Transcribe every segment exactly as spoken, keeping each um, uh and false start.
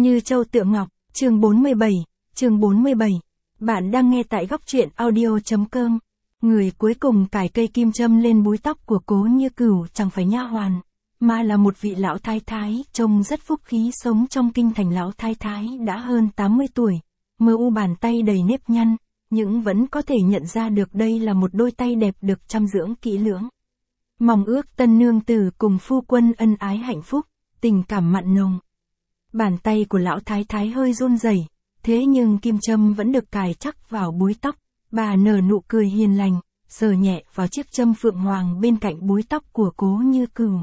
Như châu tựa ngọc, chương bốn mươi bảy, chương bốn mươi bảy. Bạn đang nghe tại góc truyện audio.com. Người cuối cùng cài cây kim châm lên búi tóc của Cố Như Cửu chẳng phải nha hoàn, mà là một vị lão thái thái trông rất phúc khí, sống trong kinh thành. Lão thái thái đã hơn tám mươi tuổi, mờ u bàn tay đầy nếp nhăn, nhưng vẫn có thể nhận ra được đây là một đôi tay đẹp được chăm dưỡng kỹ lưỡng. Mong ước tân nương tử cùng phu quân ân ái hạnh phúc, tình cảm mặn nồng. Bàn tay của lão thái thái hơi run rẩy, thế nhưng kim châm vẫn được cài chắc vào búi tóc. Bà nở nụ cười hiền lành, sờ nhẹ vào chiếc châm phượng hoàng bên cạnh búi tóc của Cố Như Cửu.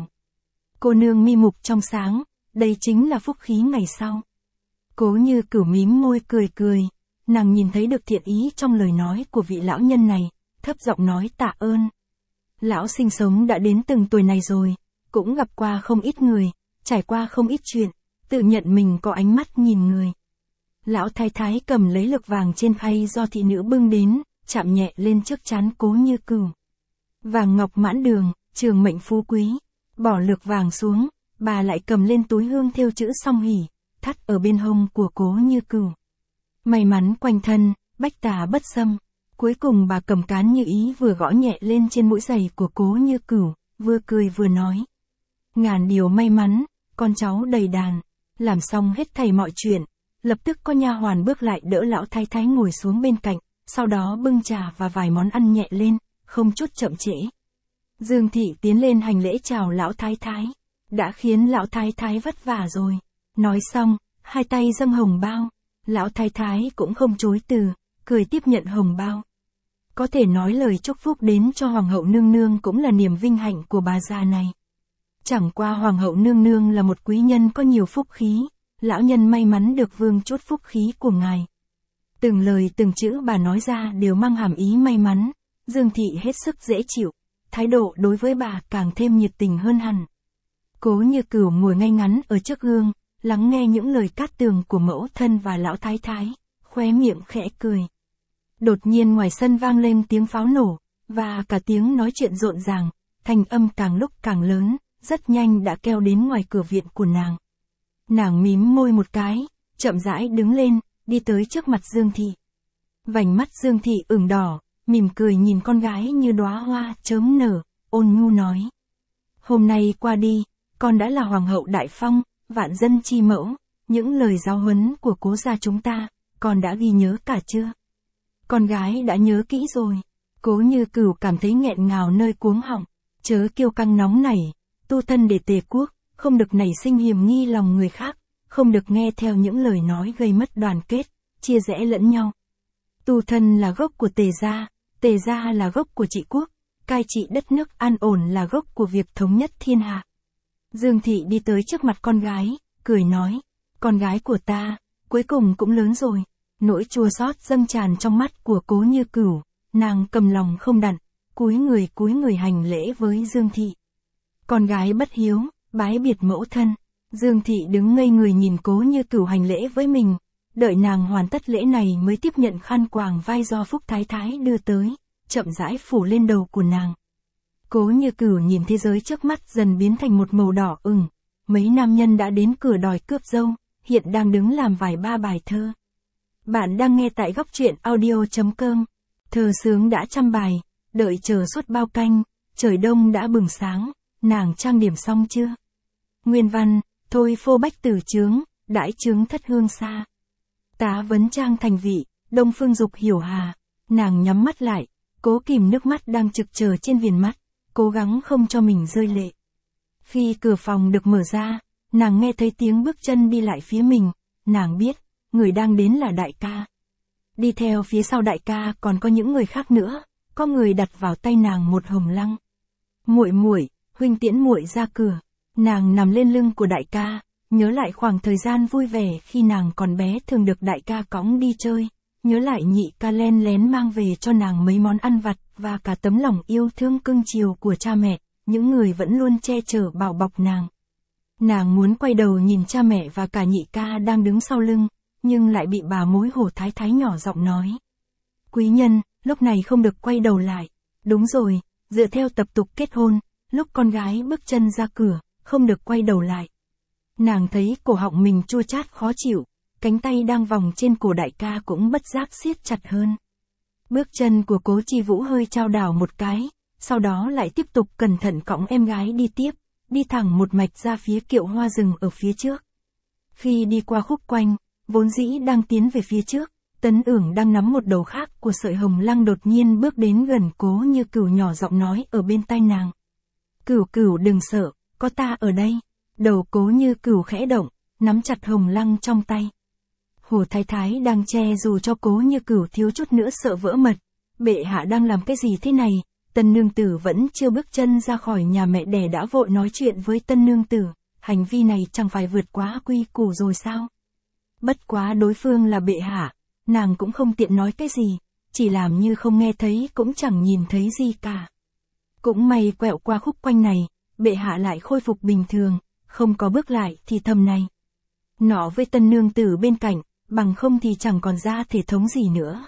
Cô nương mi mục trong sáng, đây chính là phúc khí ngày sau. Cố Như Cửu mím môi cười cười, nàng nhìn thấy được thiện ý trong lời nói của vị lão nhân này, thấp giọng nói tạ ơn. Lão sinh sống đã đến từng tuổi này rồi, cũng gặp qua không ít người, trải qua không ít chuyện, tự nhận mình có ánh mắt nhìn người. Lão thái thái cầm lấy lược vàng trên khay do thị nữ bưng đến, chạm nhẹ lên trước trán Cố Như Cửu. Vàng ngọc mãn đường, trường mệnh phú quý. Bỏ lược vàng xuống, bà lại cầm lên túi hương thêu chữ song hỷ, thắt ở bên hông của Cố Như Cửu. May mắn quanh thân, bách tà bất xâm. Cuối cùng bà cầm cán như ý vừa gõ nhẹ lên trên mũi giày của Cố Như Cửu, vừa cười vừa nói. Ngàn điều may mắn, con cháu đầy đàn. Làm xong hết thảy mọi chuyện, lập tức có nha hoàn bước lại đỡ lão thái thái ngồi xuống bên cạnh, sau đó bưng trà và vài món ăn nhẹ lên, không chút chậm trễ. Dương thị tiến lên hành lễ chào lão thái thái, đã khiến lão thái thái vất vả rồi. Nói xong, hai tay dâng hồng bao, lão thái thái cũng không chối từ, cười tiếp nhận hồng bao. Có thể nói lời chúc phúc đến cho hoàng hậu nương nương cũng là niềm vinh hạnh của bà già này. Chẳng qua hoàng hậu nương nương là một quý nhân có nhiều phúc khí, lão nhân may mắn được vương chút phúc khí của ngài. Từng lời từng chữ bà nói ra đều mang hàm ý may mắn, Dương thị hết sức dễ chịu, thái độ đối với bà càng thêm nhiệt tình hơn hẳn. Cố Như Cửu ngồi ngay ngắn ở trước gương, lắng nghe những lời cát tường của mẫu thân và lão thái thái, khóe miệng khẽ cười. Đột nhiên ngoài sân vang lên tiếng pháo nổ, và cả tiếng nói chuyện rộn ràng, thanh âm càng lúc càng lớn, rất nhanh đã keo đến ngoài cửa viện của nàng. Nàng mím môi một cái, chậm rãi đứng lên, đi tới trước mặt Dương thị. Vành mắt Dương thị ửng đỏ, mỉm cười nhìn con gái như đóa hoa chớm nở, ôn nhu nói. Hôm nay qua đi, con đã là hoàng hậu đại phong, vạn dân chi mẫu, những lời giáo huấn của Cố gia chúng ta, con đã ghi nhớ cả chưa? Con gái đã nhớ kỹ rồi. Cố Như Cửu cảm thấy nghẹn ngào nơi cuống họng, chớ kiêu căng nóng nảy, tu thân để tề quốc, không được nảy sinh hiềm nghi lòng người khác, không được nghe theo những lời nói gây mất đoàn kết, chia rẽ lẫn nhau. Tu thân là gốc của tề gia, tề gia là gốc của trị quốc, cai trị đất nước an ổn là gốc của việc thống nhất thiên hạ. Dương thị đi tới trước mặt con gái, cười nói, con gái của ta, cuối cùng cũng lớn rồi. Nỗi chua xót dâng tràn trong mắt của Cố Như Cửu, nàng cầm lòng không đặng, cúi người cúi người hành lễ với Dương thị. Con gái bất hiếu, bái biệt mẫu thân. Dương thị đứng ngây người nhìn Cố Như Cửu hành lễ với mình, đợi nàng hoàn tất lễ này mới tiếp nhận khăn quàng vai do Phúc Thái Thái đưa tới, chậm rãi phủ lên đầu của nàng. Cố Như Cửu nhìn thế giới trước mắt dần biến thành một màu đỏ ửng, mấy nam nhân đã đến cửa đòi cướp dâu, hiện đang đứng làm vài ba bài thơ. Bạn đang nghe tại góc truyện audio.com. Thơ sướng đã trăm bài, đợi chờ suốt bao canh, trời đông đã bừng sáng, nàng trang điểm xong chưa? Nguyên văn, thôi phô bách tử chướng, đãi chướng thất hương xa. Tá vấn trang thành vị, đông phương dục hiểu hà. Nàng nhắm mắt lại, cố kìm nước mắt đang trực chờ trên viền mắt, cố gắng không cho mình rơi lệ. Khi cửa phòng được mở ra, nàng nghe thấy tiếng bước chân đi lại phía mình, nàng biết, người đang đến là đại ca. Đi theo phía sau đại ca còn có những người khác nữa, có người đặt vào tay nàng một hồng lăng. Muội muội, huynh tiễn muội ra cửa. Nàng nằm lên lưng của đại ca, nhớ lại khoảng thời gian vui vẻ khi nàng còn bé thường được đại ca cõng đi chơi, nhớ lại nhị ca len lén mang về cho nàng mấy món ăn vặt và cả tấm lòng yêu thương cưng chiều của cha mẹ, những người vẫn luôn che chở bảo bọc nàng. Nàng muốn quay đầu nhìn cha mẹ và cả nhị ca đang đứng sau lưng, nhưng lại bị bà mối Hồ Thái Thái nhỏ giọng nói. Quý nhân, lúc này không được quay đầu lại. Đúng rồi, dựa theo tập tục kết hôn, lúc con gái bước chân ra cửa, không được quay đầu lại. Nàng thấy cổ họng mình chua chát khó chịu, cánh tay đang vòng trên cổ đại ca cũng bất giác siết chặt hơn. Bước chân của Cố Chi Vũ hơi chao đảo một cái, sau đó lại tiếp tục cẩn thận cõng em gái đi tiếp, đi thẳng một mạch ra phía Kiệu Hoa rừng ở phía trước. Khi đi qua khúc quanh, vốn dĩ đang tiến về phía trước, Tấn Ưởng đang nắm một đầu khác của sợi hồng lăng đột nhiên bước đến gần Cố Như Cửu nhỏ giọng nói ở bên tai nàng. Cửu Cửu đừng sợ, có ta ở đây. Đầu Cố Như Cửu khẽ động, nắm chặt hồng lăng trong tay. Hồ Thái Thái đang che dù cho Cố Như Cửu thiếu chút nữa sợ vỡ mật. Bệ hạ đang làm cái gì thế này? Tân nương tử vẫn chưa bước chân ra khỏi nhà mẹ đẻ đã vội nói chuyện với tân nương tử. Hành vi này chẳng phải vượt quá quy củ rồi sao? Bất quá đối phương là bệ hạ, nàng cũng không tiện nói cái gì, chỉ làm như không nghe thấy cũng chẳng nhìn thấy gì cả. Cũng may quẹo qua khúc quanh này, bệ hạ lại khôi phục bình thường, không có bước lại thì thầm này. Nọ với tân nương tử bên cạnh, bằng không thì chẳng còn ra thể thống gì nữa.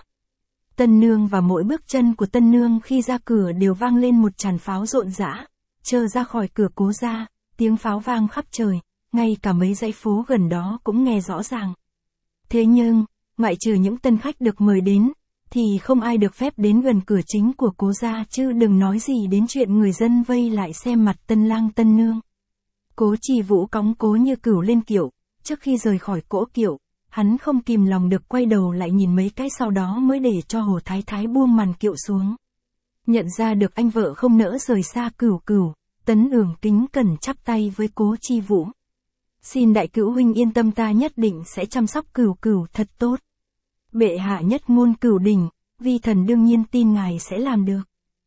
Tân nương và mỗi bước chân của tân nương khi ra cửa đều vang lên một tràn pháo rộn rã, chờ ra khỏi cửa Cố gia, tiếng pháo vang khắp trời, ngay cả mấy dãy phố gần đó cũng nghe rõ ràng. Thế nhưng, ngoại trừ những tân khách được mời đến, thì không ai được phép đến gần cửa chính của Cố gia chứ đừng nói gì đến chuyện người dân vây lại xem mặt tân lang tân nương. Cố Chi Vũ cõng Cố Như Cửu lên kiệu, trước khi rời khỏi cỗ kiệu, hắn không kìm lòng được quay đầu lại nhìn mấy cái sau đó mới để cho Hồ Thái Thái buông màn kiệu xuống. Nhận ra được anh vợ không nỡ rời xa Cửu Cửu, Tấn Ưởng kính cẩn chắp tay với Cố Chi Vũ. Xin đại cữu huynh yên tâm, ta nhất định sẽ chăm sóc Cửu Cửu thật tốt. Bệ hạ nhất ngôn cửu đỉnh, vi thần đương nhiên tin ngài sẽ làm được.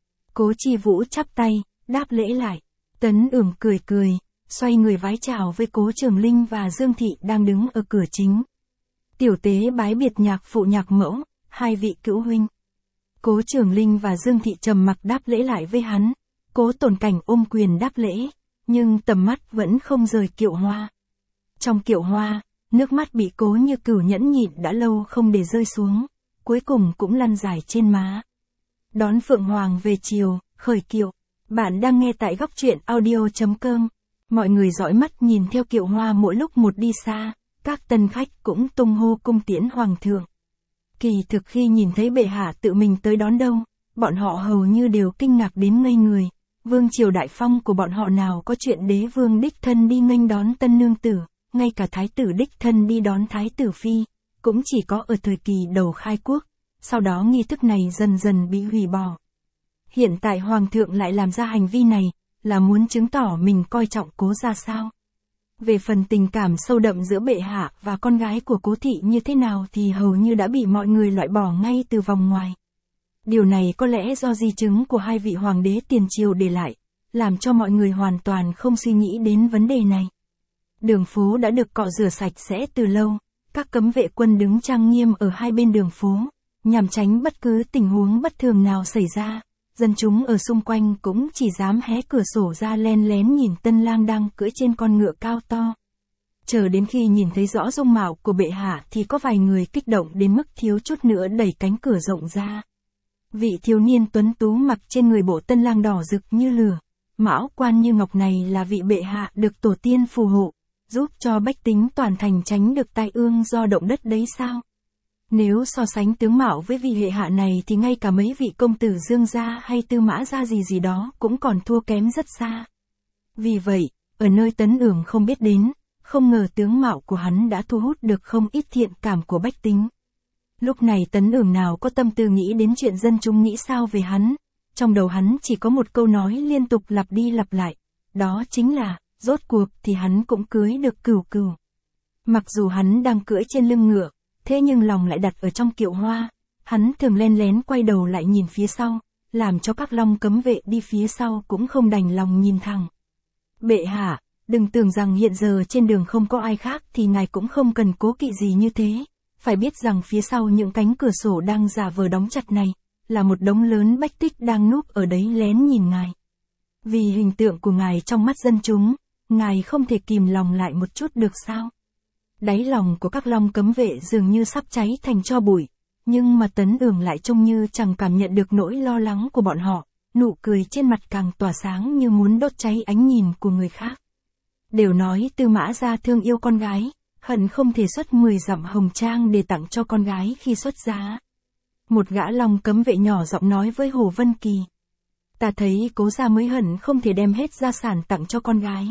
Cố Chi Vũ chắp tay, đáp lễ lại. Tấn Ưởng cười cười, xoay người vái chào với Cố Trường Linh và Dương Thị đang đứng ở cửa chính. Tiểu tế bái biệt nhạc phụ nhạc mẫu, hai vị cữu huynh. Cố Trường Linh và Dương Thị trầm mặc đáp lễ lại với hắn. Cố Tồn Cảnh ôm quyền đáp lễ, nhưng tầm mắt vẫn không rời Kiệu Hoa. Trong Kiệu Hoa, nước mắt bị Cố Như Cửu nhẫn nhịn đã lâu không để rơi xuống, cuối cùng cũng lăn dài trên má. Đón Phượng Hoàng về chiều, khởi kiệu. Bạn đang nghe tại góc truyện audio chấm com. Mọi người dõi mắt nhìn theo Kiệu Hoa mỗi lúc một đi xa, các tân khách cũng tung hô cung tiễn hoàng thượng. Kỳ thực khi nhìn thấy bệ hạ tự mình tới đón đâu, bọn họ hầu như đều kinh ngạc đến ngây người. Vương triều đại phong của bọn họ nào có chuyện đế vương đích thân đi nghênh đón tân nương tử, ngay cả thái tử đích thân đi đón thái tử phi, cũng chỉ có ở thời kỳ đầu khai quốc, sau đó nghi thức này dần dần bị hủy bỏ. Hiện tại hoàng thượng lại làm ra hành vi này, là muốn chứng tỏ mình coi trọng Cố gia sao? Về phần tình cảm sâu đậm giữa bệ hạ và con gái của Cố thị như thế nào thì hầu như đã bị mọi người loại bỏ ngay từ vòng ngoài. Điều này có lẽ do di chứng của hai vị hoàng đế tiền triều để lại, làm cho mọi người hoàn toàn không suy nghĩ đến vấn đề này. Đường phố đã được cọ rửa sạch sẽ từ lâu, các cấm vệ quân đứng trang nghiêm ở hai bên đường phố, nhằm tránh bất cứ tình huống bất thường nào xảy ra. Dân chúng ở xung quanh cũng chỉ dám hé cửa sổ ra len lén nhìn tân lang đang cưỡi trên con ngựa cao to. Chờ đến khi nhìn thấy rõ dung mạo của bệ hạ thì có vài người kích động đến mức thiếu chút nữa đẩy cánh cửa rộng ra. Vị thiếu niên tuấn tú mặc trên người bộ tân lang đỏ rực như lửa, mão quan như ngọc này là vị bệ hạ được tổ tiên phù hộ, giúp cho bách tính toàn thành tránh được tai ương do động đất đấy sao? Nếu so sánh tướng mạo với vị hệ hạ này thì ngay cả mấy vị công tử Dương gia hay Tư Mã gia gì gì đó cũng còn thua kém rất xa. Vì vậy, ở nơi Tấn Ưởng không biết đến, không ngờ tướng mạo của hắn đã thu hút được không ít thiện cảm của bách tính. Lúc này Tấn Ưởng nào có tâm tư nghĩ đến chuyện dân chúng nghĩ sao về hắn, trong đầu hắn chỉ có một câu nói liên tục lặp đi lặp lại, đó chính là, rốt cuộc thì hắn cũng cưới được Cửu Cửu. Mặc dù hắn đang cưỡi trên lưng ngựa, thế nhưng lòng lại đặt ở trong Kiệu Hoa, hắn thường len lén quay đầu lại nhìn phía sau, làm cho các long cấm vệ đi phía sau cũng không đành lòng nhìn thẳng. Bệ hạ, đừng tưởng rằng hiện giờ trên đường không có ai khác thì ngài cũng không cần cố kỵ gì như thế, phải biết rằng phía sau những cánh cửa sổ đang giả vờ đóng chặt này, là một đống lớn bách tích đang núp ở đấy lén nhìn ngài. Vì hình tượng của ngài trong mắt dân chúng, ngài không thể kìm lòng lại một chút được sao? Đáy lòng của các long cấm vệ dường như sắp cháy thành tro bụi, nhưng mà Tấn Ưởng lại trông như chẳng cảm nhận được nỗi lo lắng của bọn họ, nụ cười trên mặt càng tỏa sáng như muốn đốt cháy ánh nhìn của người khác. Đều nói Tư Mã gia thương yêu con gái, hận không thể xuất mười dặm hồng trang để tặng cho con gái khi xuất giá. Một gã Long Cấm vệ nhỏ giọng nói với Hồ Vân Kỳ. Ta thấy Cố gia mới hận không thể đem hết gia sản tặng cho con gái.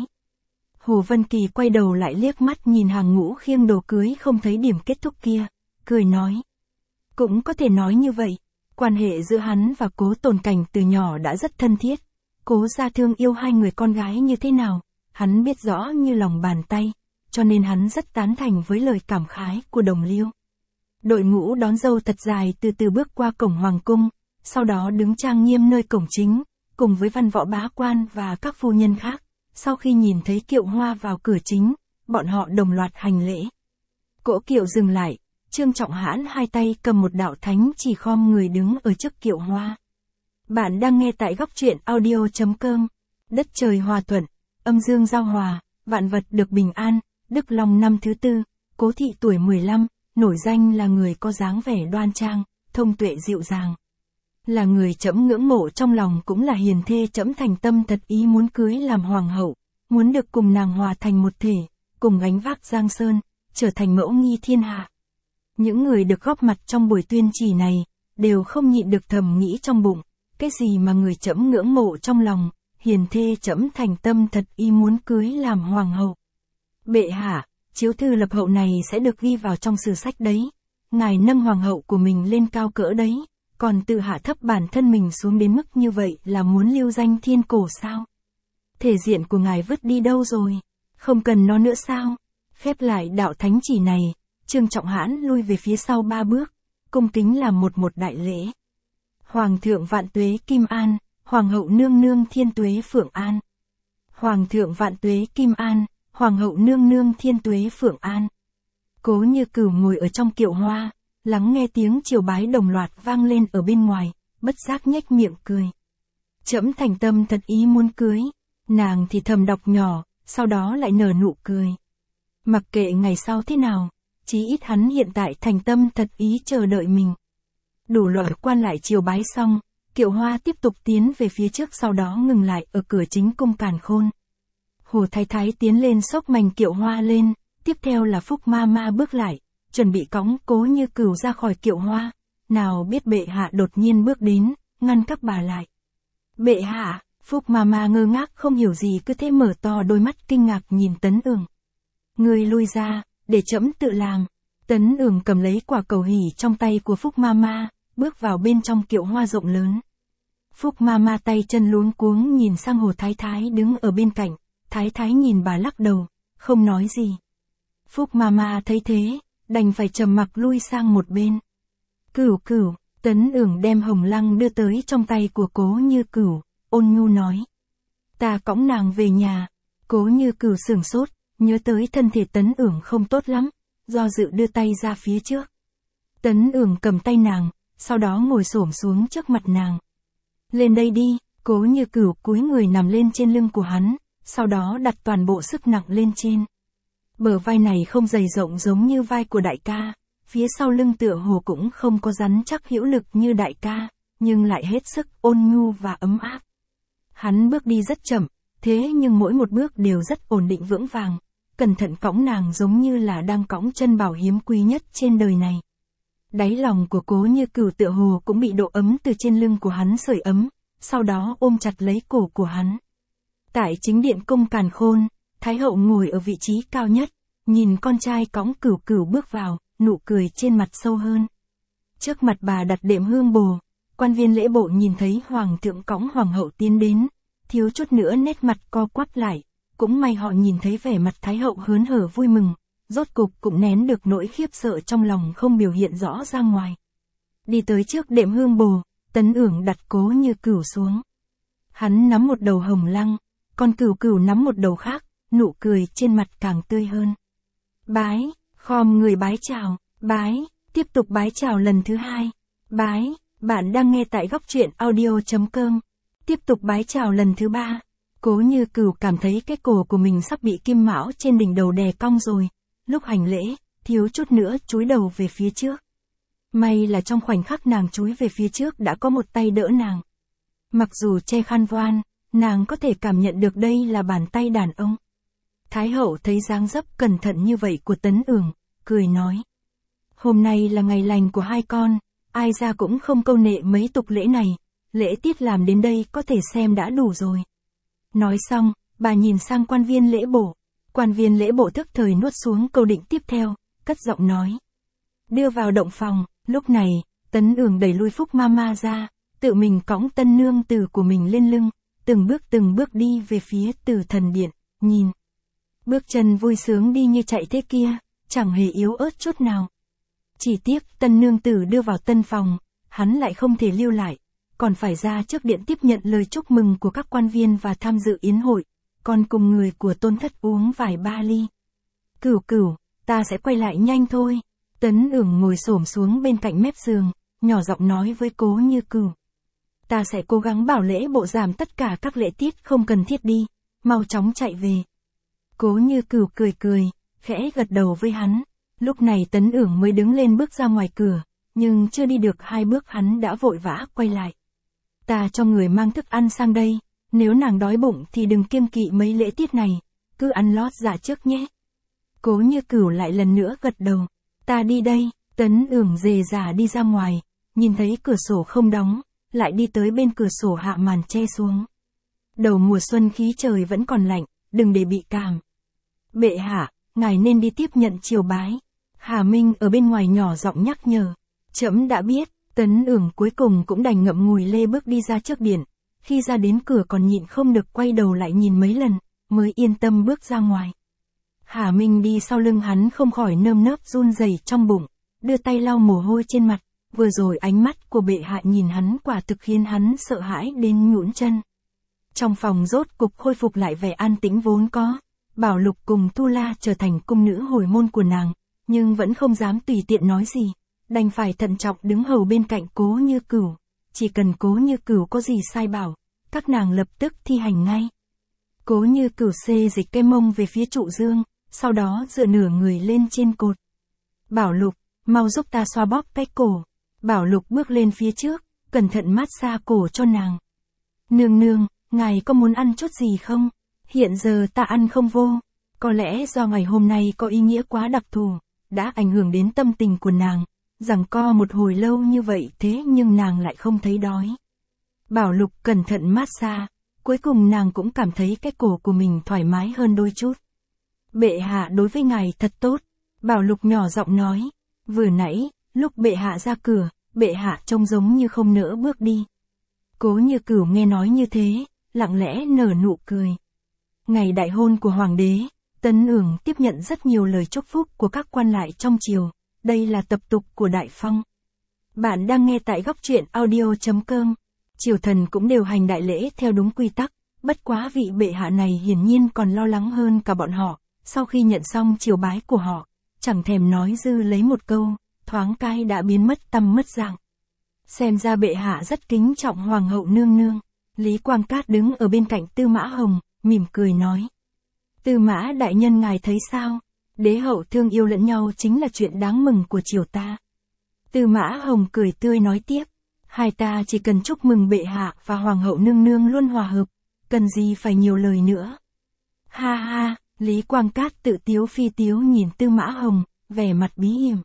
Hồ Vân Kỳ quay đầu lại liếc mắt nhìn hàng ngũ khiêng đồ cưới không thấy điểm kết thúc kia, cười nói. Cũng có thể nói như vậy, quan hệ giữa hắn và Cố Tồn Cảnh từ nhỏ đã rất thân thiết. Cố gia thương yêu hai người con gái như thế nào, hắn biết rõ như lòng bàn tay, cho nên hắn rất tán thành với lời cảm khái của Đồng Liêu. Đội ngũ đón dâu thật dài từ từ bước qua cổng hoàng cung, sau đó đứng trang nghiêm nơi cổng chính, cùng với văn võ bá quan và các phu nhân khác. Sau khi nhìn thấy kiệu hoa vào cửa chính, bọn họ đồng loạt hành lễ. Cỗ kiệu dừng lại, Trương Trọng Hãn hai tay cầm một đạo thánh chỉ khom người đứng ở trước kiệu hoa. Bạn đang nghe tại góc truyện audio chấm com. Đất trời hòa thuận, âm dương giao hòa, vạn vật được bình an. Đức Long năm thứ tư, Cố thị tuổi mười lăm, nổi danh là người có dáng vẻ đoan trang, thông tuệ dịu dàng. Là người trẫm ngưỡng mộ trong lòng cũng là hiền thê trẫm thành tâm thật ý muốn cưới làm hoàng hậu, muốn được cùng nàng hòa thành một thể, cùng gánh vác Giang Sơn, trở thành mẫu nghi thiên hạ. Những người được góp mặt trong buổi tuyên chỉ này, đều không nhịn được thầm nghĩ trong bụng, cái gì mà người trẫm ngưỡng mộ trong lòng, hiền thê trẫm thành tâm thật ý muốn cưới làm hoàng hậu. Bệ hạ, chiếu thư lập hậu này sẽ được ghi vào trong sử sách đấy, ngài nâng hoàng hậu của mình lên cao cỡ đấy, còn tự hạ thấp bản thân mình xuống đến mức như vậy là muốn lưu danh thiên cổ sao? Thể diện của ngài vứt đi đâu rồi? Không cần nó nữa sao? Khép lại đạo thánh chỉ này, Trương Trọng Hãn lui về phía sau ba bước, cung kính làm một một đại lễ. Hoàng thượng vạn tuế Kim An, Hoàng hậu nương nương thiên tuế Phượng An. Hoàng thượng vạn tuế Kim An, Hoàng hậu nương nương thiên tuế Phượng An. Cố Như Cửu ngồi ở trong kiệu hoa, lắng nghe tiếng triều bái đồng loạt vang lên ở bên ngoài, bất giác nhếch miệng cười. Trẫm thành tâm thật ý muốn cưới, nàng thì thầm đọc nhỏ, sau đó lại nở nụ cười. Mặc kệ ngày sau thế nào, chí ít hắn hiện tại thành tâm thật ý chờ đợi mình. Đủ loại quan lại triều bái xong, kiệu hoa tiếp tục tiến về phía trước, sau đó ngừng lại ở cửa chính cung Càn Khôn. Hồ Thái Thái tiến lên xốc mành kiệu hoa lên, tiếp theo là Phúc Ma Ma bước lại, chuẩn bị cõng Cố Như Cửu ra khỏi kiệu hoa, nào biết bệ hạ đột nhiên bước đến, ngăn các bà lại. Bệ hạ, Phúc Ma Ma ngơ ngác không hiểu gì cứ thế mở to đôi mắt kinh ngạc nhìn Tấn Ưởng. Ngươi lui ra, để trẫm tự làm. Tấn Ưởng cầm lấy quả cầu hỷ trong tay của Phúc Ma Ma, bước vào bên trong kiệu hoa rộng lớn. Phúc Ma Ma tay chân luống cuống nhìn sang Hồ Thái Thái đứng ở bên cạnh, Thái Thái nhìn bà lắc đầu, không nói gì. Phúc Ma Ma thấy thế, đành phải trầm mặc lui sang một bên. Cửu Cửu, Tấn Ưởng đem hồng lăng đưa tới trong tay của Cố Như Cửu, ôn nhu nói. Ta cõng nàng về nhà. Cố Như Cửu sửng sốt, nhớ tới thân thể Tấn Ưởng không tốt lắm, do dự đưa tay ra phía trước. Tấn Ưởng cầm tay nàng, sau đó ngồi xổm xuống trước mặt nàng. Lên đây đi. Cố Như Cửu cúi người nằm lên trên lưng của hắn, sau đó đặt toàn bộ sức nặng lên trên. Bờ vai này không dày rộng giống như vai của đại ca, phía sau lưng tựa hồ cũng không có rắn chắc hữu lực như đại ca, nhưng lại hết sức ôn nhu và ấm áp. Hắn bước đi rất chậm, thế nhưng mỗi một bước đều rất ổn định vững vàng, cẩn thận cõng nàng giống như là đang cõng chân bảo hiếm quý nhất trên đời này. Đáy lòng của Cố Như Cửu tựa hồ cũng bị độ ấm từ trên lưng của hắn sưởi ấm, sau đó ôm chặt lấy cổ của hắn. Tại chính điện cung Càn Khôn, Thái hậu ngồi ở vị trí cao nhất, nhìn con trai cõng Cửu Cửu bước vào, nụ cười trên mặt sâu hơn. Trước mặt bà đặt đệm hương bồ, quan viên lễ bộ nhìn thấy hoàng thượng cõng hoàng hậu tiến đến, thiếu chút nữa nét mặt co quắp lại, cũng may họ nhìn thấy vẻ mặt Thái hậu hớn hở vui mừng, rốt cục cũng nén được nỗi khiếp sợ trong lòng không biểu hiện rõ ra ngoài. Đi tới trước đệm hương bồ, Tấn Ưởng đặt Cố Như Cửu xuống. Hắn nắm một đầu hồng lăng, còn Cửu Cửu nắm một đầu khác, nụ cười trên mặt càng tươi hơn. Bái, khom người bái chào, bái, tiếp tục bái chào lần thứ hai, bái, bạn đang nghe tại góc truyện audio chấm com, tiếp tục bái chào lần thứ ba. Cố Như Cửu cảm thấy cái cổ của mình sắp bị kim mão trên đỉnh đầu đè cong rồi, lúc hành lễ, thiếu chút nữa chúi đầu về phía trước. May là trong khoảnh khắc nàng chúi về phía trước đã có một tay đỡ nàng. Mặc dù che khăn voan, nàng có thể cảm nhận được đây là bàn tay đàn ông. Thái hậu thấy dáng dấp cẩn thận như vậy của Tấn Ưởng, cười nói. Hôm nay là ngày lành của hai con, ai ra cũng không câu nệ mấy tục lễ này, lễ tiết làm đến đây có thể xem đã đủ rồi. Nói xong, bà nhìn sang quan viên lễ bộ. Quan viên lễ bộ thức thời nuốt xuống câu định tiếp theo, cất giọng nói. Đưa vào động phòng, lúc này, Tấn Ưởng đẩy lui Phúc Mama ra, tự mình cõng tân nương tử của mình lên lưng, từng bước từng bước đi về phía Tử Thần Điện, nhìn. Bước chân vui sướng đi như chạy thế kia, chẳng hề yếu ớt chút nào. Chỉ tiếc tân nương tử đưa vào tân phòng, hắn lại không thể lưu lại, còn phải ra trước điện tiếp nhận lời chúc mừng của các quan viên và tham dự yến hội, còn cùng người của Tôn thất uống vài ba ly. Cửu cửu, ta sẽ quay lại nhanh thôi. Tấn Ưởng ngồi xổm xuống bên cạnh mép giường, nhỏ giọng nói với Cố Như Cửu. Ta sẽ cố gắng bảo lễ bộ giảm tất cả các lễ tiết không cần thiết đi, mau chóng chạy về. Cố Như Cửu cười cười, khẽ gật đầu với hắn. Lúc này Tấn Ưởng mới đứng lên bước ra ngoài cửa, nhưng chưa đi được hai bước hắn đã vội vã quay lại. Ta cho người mang thức ăn sang đây, nếu nàng đói bụng thì đừng kiêng kỵ mấy lễ tiết này, cứ ăn lót dạ trước nhé. Cố Như Cửu lại lần nữa gật đầu. Ta đi đây. Tấn Ưởng dề dả đi ra ngoài, nhìn thấy cửa sổ không đóng, lại đi tới bên cửa sổ hạ màn che xuống. Đầu mùa xuân khí trời vẫn còn lạnh, đừng để bị cảm. Bệ hạ, ngài nên đi tiếp nhận triều bái. Hà Minh ở bên ngoài nhỏ giọng nhắc nhở. Trẫm đã biết. Tấn Ưởng cuối cùng cũng đành ngậm ngùi lê bước đi ra trước điện. Khi ra đến cửa còn nhịn không được quay đầu lại nhìn mấy lần, mới yên tâm bước ra ngoài. Hà Minh đi sau lưng hắn không khỏi nơm nớp run rẩy trong bụng, đưa tay lau mồ hôi trên mặt, vừa rồi ánh mắt của bệ hạ nhìn hắn quả thực khiến hắn sợ hãi đến nhũn chân. Trong phòng rốt cục khôi phục lại vẻ an tĩnh vốn có, Bảo Lục cùng Tu La trở thành cung nữ hồi môn của nàng, nhưng vẫn không dám tùy tiện nói gì, đành phải thận trọng đứng hầu bên cạnh Cố Như Cửu, chỉ cần Cố Như Cửu có gì sai bảo, các nàng lập tức thi hành ngay. Cố Như Cửu xê dịch cái mông về phía trụ dương, sau đó dựa nửa người lên trên cột. Bảo Lục, mau giúp ta xoa bóp cái cổ. Bảo Lục bước lên phía trước, cẩn thận mát xa cổ cho nàng. Nương nương, ngài có muốn ăn chút gì không? Hiện giờ ta ăn không vô. Có lẽ do ngày hôm nay có ý nghĩa quá đặc thù, đã ảnh hưởng đến tâm tình của nàng, giằng co một hồi lâu như vậy thế nhưng nàng lại không thấy đói. Bảo Lục cẩn thận mát xa, cuối cùng nàng cũng cảm thấy cái cổ của mình thoải mái hơn đôi chút. Bệ hạ đối với ngài thật tốt. Bảo Lục nhỏ giọng nói. Vừa nãy, lúc bệ hạ ra cửa, bệ hạ trông giống như không nỡ bước đi. Cố Như Cửu nghe nói như thế, lặng lẽ nở nụ cười. Ngày đại hôn của hoàng đế, Tấn Ưởng tiếp nhận rất nhiều lời chúc phúc của các quan lại trong triều. Đây là tập tục của Đại Phong. Bạn đang nghe tại góc truyện audio chấm com. Triều thần cũng đều hành đại lễ theo đúng quy tắc, bất quá vị bệ hạ này hiển nhiên còn lo lắng hơn cả bọn họ. Sau khi nhận xong triều bái của họ, chẳng thèm nói dư lấy một câu, thoáng cái đã biến mất tăm mất dạng. Xem ra bệ hạ rất kính trọng hoàng hậu nương nương. Lý Quang Cát đứng ở bên cạnh Tư Mã Hồng, mỉm cười nói. Tư Mã đại nhân ngài thấy sao? Đế hậu thương yêu lẫn nhau chính là chuyện đáng mừng của triều ta. Tư Mã Hồng cười tươi nói tiếp. Hai ta chỉ cần chúc mừng bệ hạ và hoàng hậu nương nương luôn hòa hợp, cần gì phải nhiều lời nữa. Ha ha. Lý Quang Cát tự tiếu phi tiếu nhìn Tư Mã Hồng, vẻ mặt bí hiểm.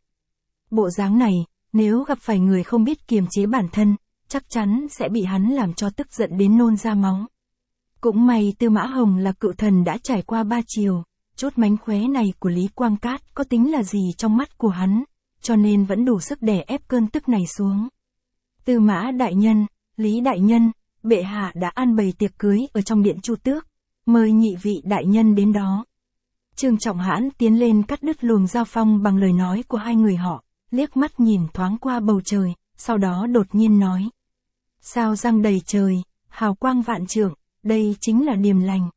Bộ dáng này, nếu gặp phải người không biết kiềm chế bản thân, chắc chắn sẽ bị hắn làm cho tức giận đến nôn ra máu. Cũng may Tư Mã Hồng là cựu thần đã trải qua ba triều, chút mánh khóe này của Lý Quang Cát có tính là gì trong mắt của hắn, cho nên vẫn đủ sức đè ép cơn tức này xuống. Tư Mã đại nhân, Lý đại nhân, bệ hạ đã ăn bày tiệc cưới ở trong điện Chu Tước. Mời nhị vị đại nhân đến đó. Trương Trọng Hãn tiến lên cắt đứt luồng giao phong bằng lời nói của hai người họ, liếc mắt nhìn thoáng qua bầu trời, sau đó đột nhiên nói. Sao răng đầy trời, hào quang vạn trượng, đây chính là điềm lành.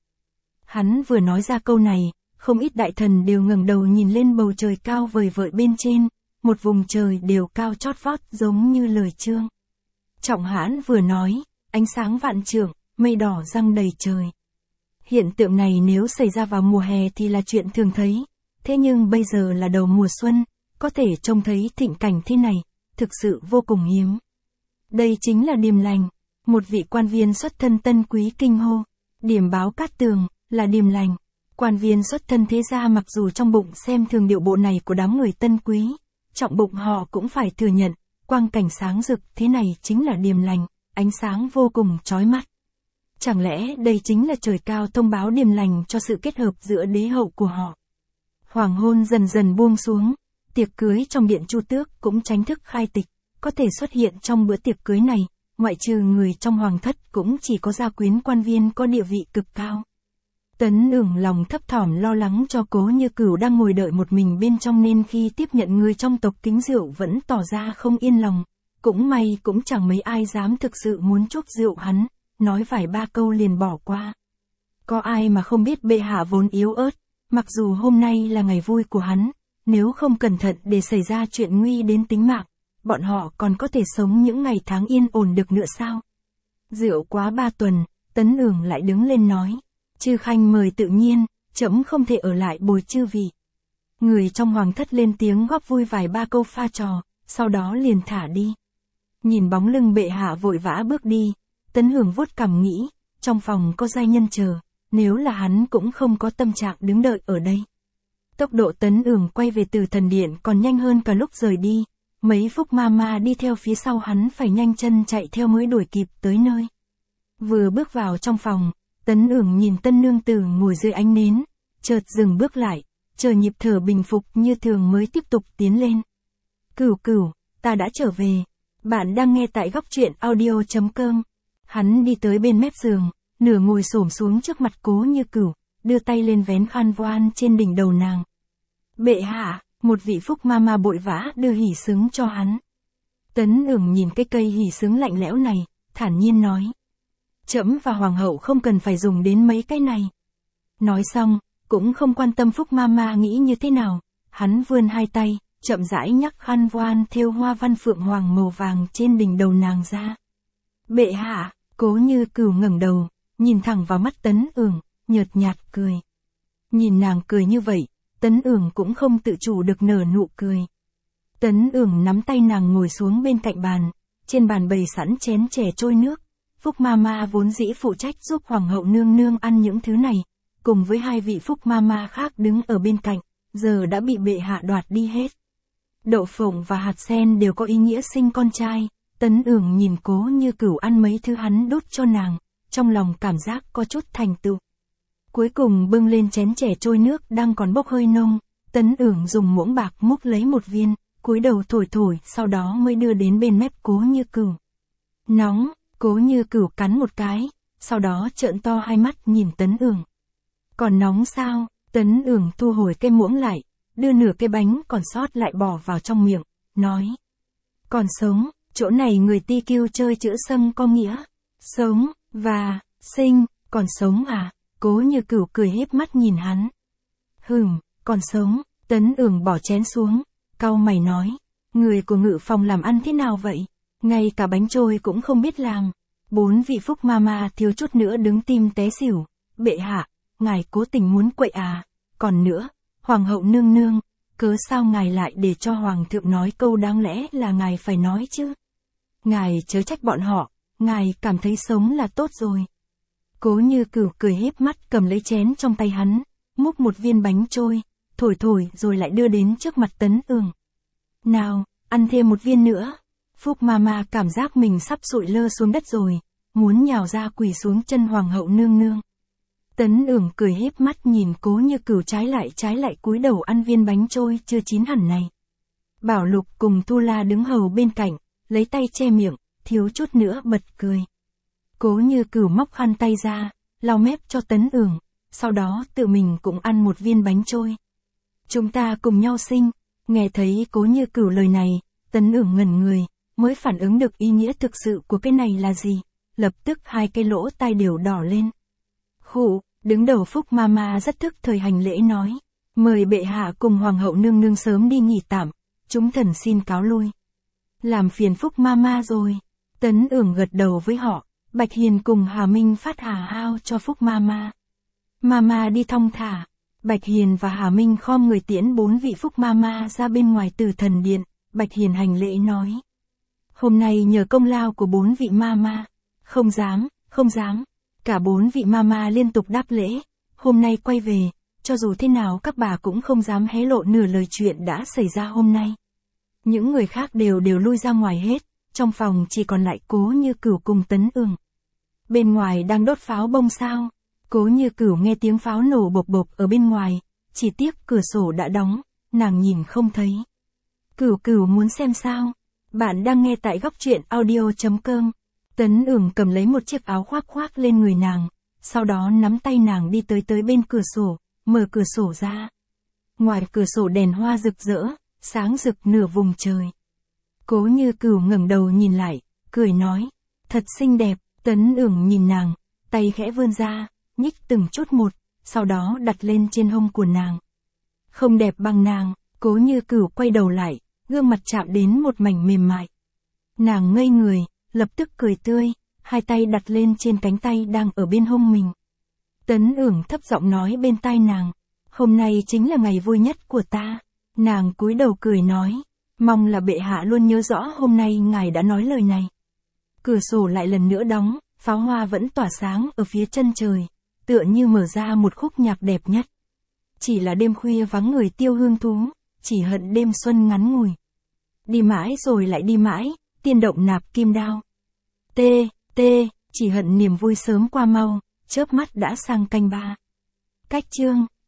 Hắn vừa nói ra câu này, không ít đại thần đều ngẩng đầu nhìn lên bầu trời cao vời vợi bên trên, một vùng trời đều cao chót vót giống như lời chương. Trọng Hãn vừa nói, ánh sáng vạn trượng, mây đỏ răng đầy trời. Hiện tượng này nếu xảy ra vào mùa hè thì là chuyện thường thấy, thế nhưng bây giờ là đầu mùa xuân, có thể trông thấy thịnh cảnh thế này, thực sự vô cùng hiếm. Đây chính là điềm lành, một vị quan viên xuất thân Tân Quý kinh hô, điểm báo Cát Tường, là điềm lành. Quan viên xuất thân thế gia mặc dù trong bụng xem thường điệu bộ này của đám người Tân Quý, trọng bụng họ cũng phải thừa nhận, quang cảnh sáng rực thế này chính là điềm lành, ánh sáng vô cùng chói mắt. Chẳng lẽ đây chính là trời cao thông báo điềm lành cho sự kết hợp giữa đế hậu của họ? Hoàng hôn dần dần buông xuống, tiệc cưới trong điện Chu Tước cũng chính thức khai tịch, có thể xuất hiện trong bữa tiệc cưới này, ngoại trừ người trong hoàng thất cũng chỉ có gia quyến quan viên có địa vị cực cao. Tấn Ưởng lòng thấp thỏm lo lắng cho Cố Như Cửu đang ngồi đợi một mình bên trong nên khi tiếp nhận người trong tộc kính rượu vẫn tỏ ra không yên lòng, cũng may cũng chẳng mấy ai dám thực sự muốn chúc rượu hắn, nói vài ba câu liền bỏ qua. Có ai mà không biết bệ hạ vốn yếu ớt, mặc dù hôm nay là ngày vui của hắn, nếu không cẩn thận để xảy ra chuyện nguy đến tính mạng, bọn họ còn có thể sống những ngày tháng yên ổn được nữa sao? Rượu quá ba tuần, Tấn Ưởng lại đứng lên nói, chư khanh mời tự nhiên, trẫm không thể ở lại bồi chư vị. Người trong hoàng thất lên tiếng góp vui vài ba câu pha trò, sau đó liền thả đi. Nhìn bóng lưng bệ hạ vội vã bước đi, Tấn Ưởng vuốt cằm nghĩ, trong phòng có giai nhân chờ, nếu là hắn cũng không có tâm trạng đứng đợi ở đây. Tốc độ Tấn Ưởng quay về Từ Thần Điện còn nhanh hơn cả lúc rời đi, mấy phúc ma ma đi theo phía sau hắn phải nhanh chân chạy theo mới đuổi kịp tới nơi. Vừa bước vào trong phòng, Tấn Ưởng nhìn tân nương tử ngồi dưới ánh nến, chợt dừng bước lại, chờ nhịp thở bình phục như thường mới tiếp tục tiến lên. Cửu Cửu, ta đã trở về. Bạn đang nghe tại góc truyện audio chấm com. Hắn đi tới bên mép giường, nửa ngồi xổm xuống trước mặt Cố Như Cửu, đưa tay lên vén khăn voan trên đỉnh đầu nàng. Bệ hạ, một vị phúc ma ma bội vã đưa hỷ xứng cho hắn. Tấn Ưởng nhìn cái cây hỷ xứng lạnh lẽo này, thản nhiên nói. Trẫm và hoàng hậu không cần phải dùng đến mấy cái này. Nói xong, cũng không quan tâm phúc ma ma nghĩ như thế nào, hắn vươn hai tay, chậm rãi nhắc khăn voan thêu hoa văn phượng hoàng màu vàng trên đỉnh đầu nàng ra. Bệ hạ, Cố Như Cửu ngẩng đầu, nhìn thẳng vào mắt Tấn Ưởng, nhợt nhạt cười. Nhìn nàng cười như vậy, Tấn Ưởng cũng không tự chủ được nở nụ cười. Tấn Ưởng nắm tay nàng ngồi xuống bên cạnh bàn, trên bàn bày sẵn chén chè trôi nước. Phúc ma ma vốn dĩ phụ trách giúp hoàng hậu nương nương ăn những thứ này, cùng với hai vị phúc ma ma khác đứng ở bên cạnh, giờ đã bị bệ hạ đoạt đi hết. Đậu phộng và hạt sen đều có ý nghĩa sinh con trai, Tấn Ưởng nhìn Cố Như Cửu ăn mấy thứ hắn đút cho nàng, trong lòng cảm giác có chút thành tựu. Cuối cùng bưng lên chén chè trôi nước đang còn bốc hơi nông, Tấn Ưởng dùng muỗng bạc múc lấy một viên, cúi đầu thổi thổi, sau đó mới đưa đến bên mép Cố Như Cửu. Nóng, Cố Như Cửu cắn một cái, sau đó trợn to hai mắt nhìn Tấn Ưởng. Còn nóng sao? Tấn Ưởng thu hồi cái muỗng lại, đưa nửa cái bánh còn sót lại bỏ vào trong miệng, nói. Còn sống, chỗ này người Ti Kiêu chơi chữ sâm có nghĩa. Sống, và, sinh, còn sống à? Cố Như Cửu cười híp mắt nhìn hắn. Hừm, còn sống, Tấn Ưởng bỏ chén xuống, cau mày nói. Người của Ngự Phòng làm ăn thế nào vậy? Ngay cả bánh trôi cũng không biết làm. Bốn vị phúc ma ma thiếu chút nữa đứng tim té xỉu. Bệ hạ, ngài cố tình muốn quậy à? Còn nữa, hoàng hậu nương nương, cớ sao ngài lại để cho hoàng thượng nói câu đáng lẽ là ngài phải nói chứ? Ngài chớ trách bọn họ, ngài cảm thấy sống là tốt rồi. Cố Như Cửu cười híp mắt cầm lấy chén trong tay hắn, múc một viên bánh trôi, thổi thổi rồi lại đưa đến trước mặt Tấn Ưởng. Nào, ăn thêm một viên nữa. Phúc ma ma cảm giác mình sắp sụi lơ xuống đất rồi, muốn nhào ra quỳ xuống chân hoàng hậu nương nương. Tấn Ưởng cười híp mắt nhìn Cố Như Cửu trái lại trái lại cúi đầu ăn viên bánh trôi chưa chín hẳn này. Bảo Lục cùng Tu La đứng hầu bên cạnh, lấy tay che miệng, thiếu chút nữa bật cười. Cố Như Cửu móc khăn tay ra, lau mép cho Tấn Ưởng, sau đó tự mình cũng ăn một viên bánh trôi. Chúng ta cùng nhau sinh. Nghe thấy Cố Như Cửu lời này, Tấn Ưởng ngẩn người, mới phản ứng được ý nghĩa thực sự của cái này là gì, lập tức hai cái lỗ tai đều đỏ lên. Khụ, đứng đầu Phúc ma ma rất thức thời hành lễ nói, mời bệ hạ cùng hoàng hậu nương nương sớm đi nghỉ tạm, chúng thần xin cáo lui. Làm phiền Phúc ma ma rồi. Tấn Ưởng gật đầu với họ, Bạch Hiền cùng Hà Minh phát hà hao cho Phúc ma ma. Ma ma đi thong thả. Bạch Hiền và Hà Minh khom người tiễn bốn vị Phúc ma ma ra bên ngoài Từ Thần Điện. Bạch Hiền hành lễ nói, hôm nay nhờ công lao của bốn vị ma ma. Không dám, không dám. Cả bốn vị ma ma liên tục đáp lễ. Hôm nay quay về, cho dù thế nào các bà cũng không dám hé lộ nửa lời chuyện đã xảy ra hôm nay. Những người khác đều đều lui ra ngoài hết, trong phòng chỉ còn lại Cố Như Cửu cùng Tấn Ưng. Bên ngoài đang đốt pháo bông sao? Cố Như Cửu nghe tiếng pháo nổ bộp bộp ở bên ngoài, chỉ tiếc cửa sổ đã đóng, nàng nhìn không thấy. Cửu Cửu muốn xem sao? Bạn đang nghe tại góc truyện audio chấm com. Tấn Ưng cầm lấy một chiếc áo khoác khoác lên người nàng, sau đó nắm tay nàng đi tới tới bên cửa sổ, mở cửa sổ ra. Ngoài cửa sổ đèn hoa rực rỡ, sáng rực nửa vùng trời. Cố Như Cửu ngẩng đầu nhìn lại, cười nói, thật xinh đẹp. Tấn Ưng nhìn nàng, tay khẽ vươn ra, nhích từng chút một, sau đó đặt lên trên hông của nàng. Không đẹp bằng nàng. Cố Như Cửu quay đầu lại, gương mặt chạm đến một mảnh mềm mại. Nàng ngây người, lập tức cười tươi, hai tay đặt lên trên cánh tay đang ở bên hông mình. Tấn Ưng thấp giọng nói bên tai nàng, hôm nay chính là ngày vui nhất của ta. Nàng cúi đầu cười nói, mong là bệ hạ luôn nhớ rõ hôm nay ngài đã nói lời này. Cửa sổ lại lần nữa đóng, pháo hoa vẫn tỏa sáng ở phía chân trời, tựa như mở ra một khúc nhạc đẹp nhất. Chỉ là đêm khuya vắng người tiêu hương thú, chỉ hận đêm xuân ngắn ngủi. Đi mãi rồi lại đi mãi, tiên động nạp kim đao. Tê, tê, chỉ hận niềm vui sớm qua mau, chớp mắt đã sang canh ba. Cách chương